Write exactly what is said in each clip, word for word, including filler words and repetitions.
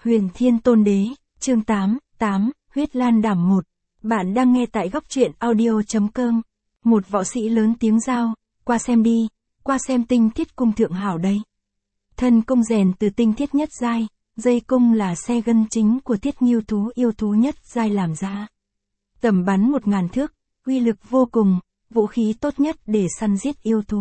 Huyền Thiên Tôn Đế, chương tám, tám, Huyết Lan Đảm một. Bạn đang nghe tại góc truyện audio.com. Một võ sĩ lớn tiếng giao, qua xem đi, qua xem tinh thiết cung thượng hảo đây. Thân cung rèn từ tinh thiết nhất giai, dây cung là xe gân chính của thiết nghiêu thú yêu thú nhất giai làm ra. Tầm bắn một ngàn thước, uy lực vô cùng, vũ khí tốt nhất để săn giết yêu thú.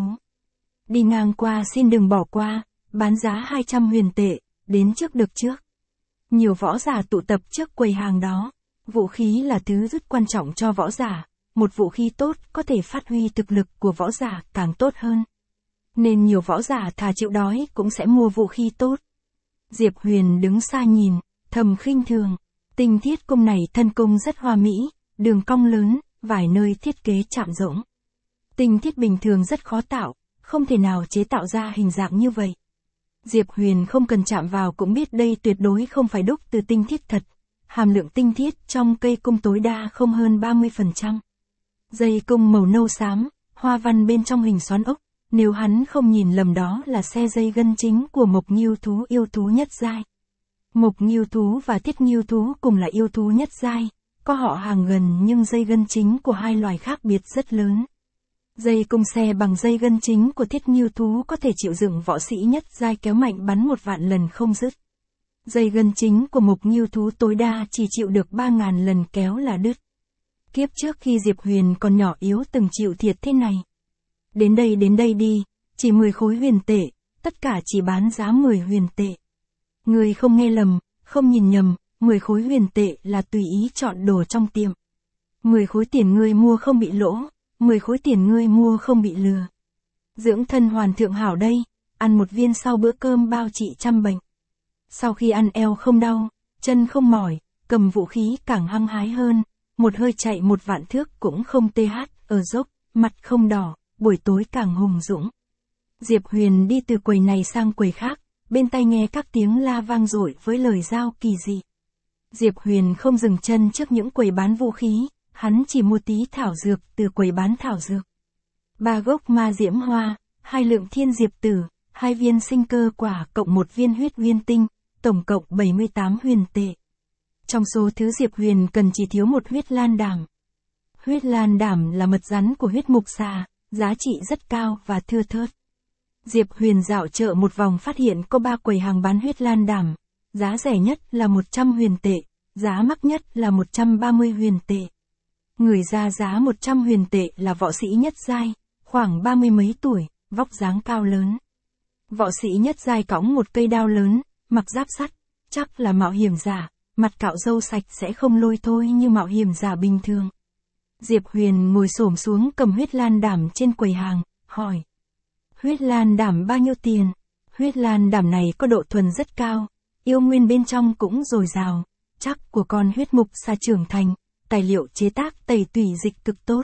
Đi ngang qua xin đừng bỏ qua, bán giá hai trăm huyền tệ, đến trước được trước. Nhiều võ giả tụ tập trước quầy hàng đó. Vũ khí là thứ rất quan trọng cho võ giả, một vũ khí tốt có thể phát huy thực lực của võ giả càng tốt hơn. Nên nhiều võ giả thà chịu đói cũng sẽ mua vũ khí tốt. Diệp Huyền đứng xa nhìn, thầm khinh thường. Tinh thiết cung này thân cung rất hoa mỹ, đường cong lớn, vài nơi thiết kế chạm rỗng. Tinh thiết bình thường rất khó tạo, không thể nào chế tạo ra hình dạng như vậy. Diệp Huyền không cần chạm vào cũng biết đây tuyệt đối không phải đúc từ tinh thiết thật. Hàm lượng tinh thiết trong cây cung tối đa không hơn ba mươi phần trăm. Dây cung màu nâu xám, hoa văn bên trong hình xoắn ốc, nếu hắn không nhìn lầm đó là xe dây gân chính của Mộc Nghiêu thú yêu thú nhất giai. Mộc Nghiêu thú và Thiết Nghiêu thú cùng là yêu thú nhất giai, có họ hàng gần nhưng dây gân chính của hai loài khác biệt rất lớn. Dây cung xe bằng dây gân chính của Thiết Nghiêu thú có thể chịu đựng võ sĩ nhất giai kéo mạnh bắn một vạn lần không dứt. Dây gân chính của Mộc Nghiêu thú tối đa chỉ chịu được ba ngàn lần kéo là đứt. Kiếp trước khi Diệp Huyền còn nhỏ yếu từng chịu thiệt thế này. Đến đây đến đây đi, chỉ mười khối huyền tệ, tất cả chỉ bán giá mười huyền tệ. Người không nghe lầm, không nhìn nhầm, mười khối huyền tệ là tùy ý chọn đồ trong tiệm. mười khối tiền ngươi mua không bị lỗ, mười khối tiền ngươi mua không bị lừa. Dưỡng thân hoàn thượng hảo đây, ăn một viên sau bữa cơm bao trị trăm bệnh. Sau khi ăn eo không đau, chân không mỏi, cầm vũ khí càng hăng hái hơn, một hơi chạy một vạn thước cũng không tê hát, ở dốc, mặt không đỏ, buổi tối càng hùng dũng. Diệp Huyền đi từ quầy này sang quầy khác, bên tai nghe các tiếng la vang dội với lời giao kỳ dị. Diệp Huyền không dừng chân trước những quầy bán vũ khí, hắn chỉ mua tí thảo dược từ quầy bán thảo dược. Ba gốc ma diễm hoa, hai lượng thiên diệp tử, hai viên sinh cơ quả cộng một viên huyết uyên tinh, tổng cộng bảy mươi tám huyền tệ. Trong số thứ Diệp Huyền cần chỉ thiếu một huyết lan đảm. Huyết lan đảm là mật rắn của huyết mục xà, giá trị rất cao và thưa thớt. Diệp Huyền dạo chợ một vòng phát hiện có ba quầy hàng bán huyết lan đảm, giá rẻ nhất là một trăm huyền tệ, giá mắc nhất là một trăm ba mươi huyền tệ. Người ra giá một trăm huyền tệ là võ sĩ nhất giai, khoảng ba mươi mấy tuổi, vóc dáng cao lớn. Võ sĩ nhất giai cõng một cây đao lớn, mặc giáp sắt, chắc là mạo hiểm giả, mặt cạo râu sạch sẽ không lôi thôi như mạo hiểm giả bình thường. Diệp Huyền ngồi xổm xuống cầm huyết lan đảm trên quầy hàng, hỏi. Huyết lan đảm bao nhiêu tiền? Huyết lan đảm này có độ thuần rất cao, yêu nguyên bên trong cũng dồi dào, chắc của con huyết mục xà trưởng thành, tài liệu chế tác tẩy tủy dịch cực tốt.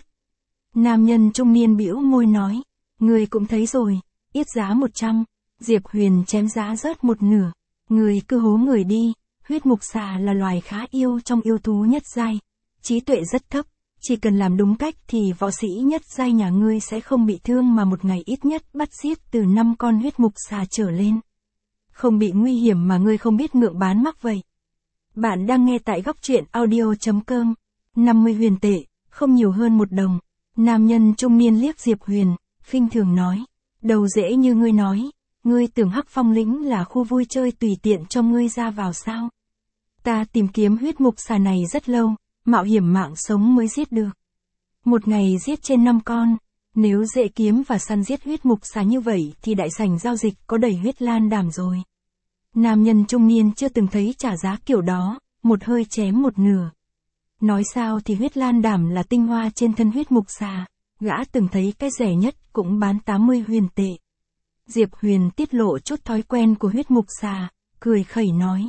Nam nhân trung niên bĩu môi nói, người cũng thấy rồi, ít giá một trăm, Diệp Huyền chém giá rớt một nửa, người cứ hố người đi, huyết mục xà là loài khá yêu trong yêu thú nhất giai, trí tuệ rất thấp, chỉ cần làm đúng cách thì võ sĩ nhất giai nhà ngươi sẽ không bị thương mà một ngày ít nhất bắt giết từ năm con huyết mục xà trở lên. Không bị nguy hiểm mà ngươi không biết ngượng bán mắc vậy. Bạn đang nghe tại góc truyện audio.com. năm mươi huyền tệ, không nhiều hơn một đồng. Nam nhân trung niên liếc Diệp Huyền, khinh thường nói. Đầu dễ như ngươi nói, ngươi tưởng Hắc Phong lĩnh là khu vui chơi tùy tiện cho ngươi ra vào sao? Ta tìm kiếm huyết mục xà này rất lâu, mạo hiểm mạng sống mới giết được. Một ngày giết trên năm con, nếu dễ kiếm và săn giết huyết mục xà như vậy thì đại sảnh giao dịch có đầy huyết lan đảm rồi. Nam nhân trung niên chưa từng thấy trả giá kiểu đó, một hơi chém một nửa. Nói sao thì huyết lan đảm là tinh hoa trên thân huyết mục xà, gã từng thấy cái rẻ nhất cũng bán tám mươi huyền tệ. Diệp Huyền tiết lộ chút thói quen của huyết mục xà, cười khẩy nói.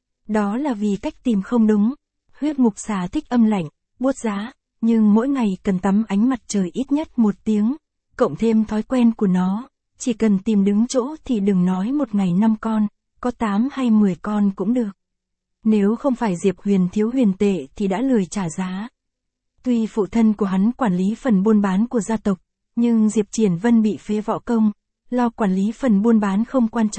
Đó là vì cách tìm không đúng, huyết mục xà thích âm lạnh, buốt giá, nhưng mỗi ngày cần tắm ánh mặt trời ít nhất một tiếng, cộng thêm thói quen của nó, chỉ cần tìm đứng chỗ thì đừng nói một ngày năm con, có tám hay mười con cũng được. Nếu không phải Diệp Huyền thiếu huyền tệ thì đã lười trả giá. Tuy phụ thân của hắn quản lý phần buôn bán của gia tộc, nhưng Diệp Triển Vân bị phế võ công, lo quản lý phần buôn bán không quan trọng,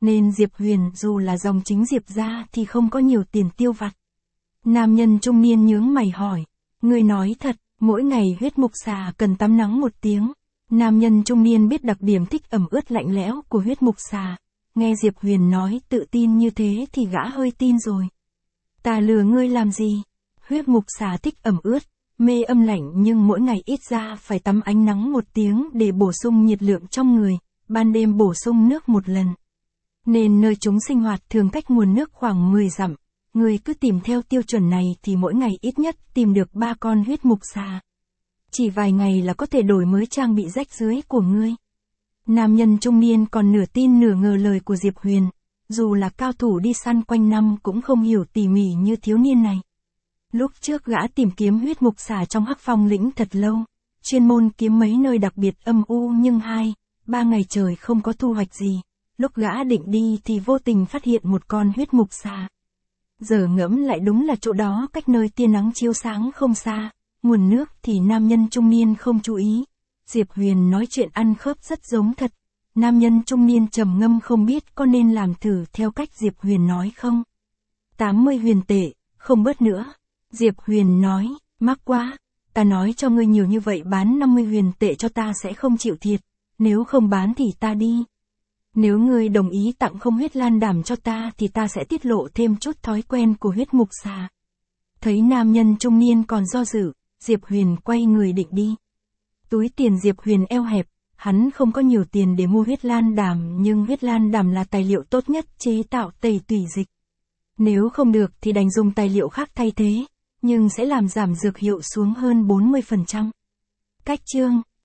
nên Diệp Huyền dù là dòng chính Diệp gia thì không có nhiều tiền tiêu vặt. Nam nhân trung niên nhướng mày hỏi, ngươi nói thật, mỗi ngày huyết mục xà cần tắm nắng một tiếng. Nam nhân trung niên biết đặc điểm thích ẩm ướt lạnh lẽo của huyết mục xà. Nghe Diệp Huyền nói tự tin như thế thì gã hơi tin rồi. Ta lừa ngươi làm gì? Huyết mục xà thích ẩm ướt, mê âm lạnh nhưng mỗi ngày ít ra phải tắm ánh nắng một tiếng để bổ sung nhiệt lượng trong người, ban đêm bổ sung nước một lần. Nên nơi chúng sinh hoạt thường cách nguồn nước khoảng mười dặm. Ngươi cứ tìm theo tiêu chuẩn này thì mỗi ngày ít nhất tìm được ba con huyết mục xà. Chỉ vài ngày là có thể đổi mới trang bị rách rưới của ngươi. Nam nhân trung niên còn nửa tin nửa ngờ lời của Diệp Huyền. Dù là cao thủ đi săn quanh năm cũng không hiểu tỉ mỉ như thiếu niên này. Lúc trước gã tìm kiếm huyết mục xà trong Hắc Phong lĩnh thật lâu. Chuyên môn kiếm mấy nơi đặc biệt âm u nhưng hai, ba ngày trời không có thu hoạch gì. Lúc gã định đi thì vô tình phát hiện một con huyết mục xà. Giờ ngẫm lại đúng là chỗ đó cách nơi tia nắng chiếu sáng không xa. Nguồn nước thì nam nhân trung niên không chú ý. Diệp Huyền nói chuyện ăn khớp rất giống thật. Nam nhân trung niên trầm ngâm không biết có nên làm thử theo cách Diệp Huyền nói không. tám mươi huyền tệ, không bớt nữa. Diệp Huyền nói, mắc quá. Ta nói cho ngươi nhiều như vậy bán năm mươi huyền tệ cho ta sẽ không chịu thiệt. Nếu không bán thì ta đi. Nếu ngươi đồng ý tặng không huyết lan đảm cho ta thì ta sẽ tiết lộ thêm chút thói quen của huyết mục xà. Thấy nam nhân trung niên còn do dự, Diệp Huyền quay người định đi. Túi tiền Diệp Huyền eo hẹp, hắn không có nhiều tiền để mua huyết lan đàm nhưng huyết lan đàm là tài liệu tốt nhất chế tạo tẩy tủy dịch. Nếu không được thì đành dùng tài liệu khác thay thế, nhưng sẽ làm giảm dược hiệu xuống hơn bốn mươi phần trăm. Cách chương